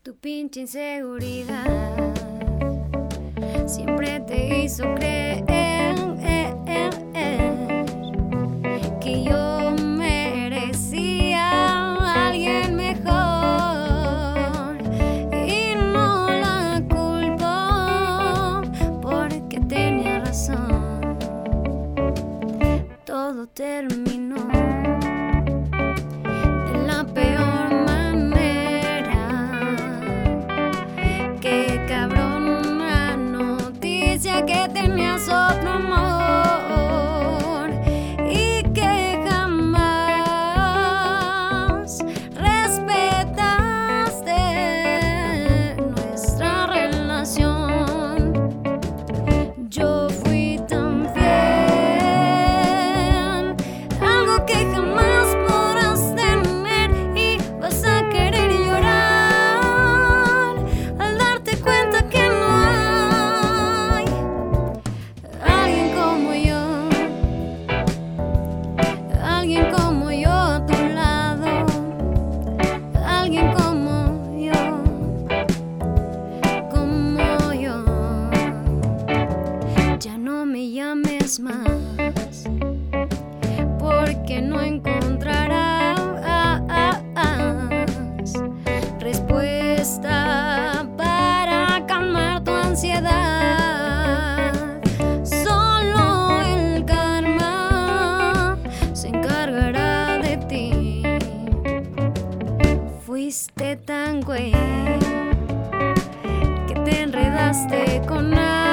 Tu pinche inseguridad siempre te hizo creer que yo merecía a alguien mejor, y no la culpo porque tenía razón. Todo terminó de la peor manera. Qué cabrona noticia que tenías otro amor y que jamás respetaste nuestra relación. Yo fui tan fiel, algo que jamás podrás tener, y vas a querer llorar al darte cuenta que no hay alguien como yo, alguien como yo a tu lado, alguien como yo, como yo. Ya no me llames más, porque no encontrarás respuesta para calmar tu ansiedad. Solo el karma se encargará de ti. Fuiste tan güey que te enredaste con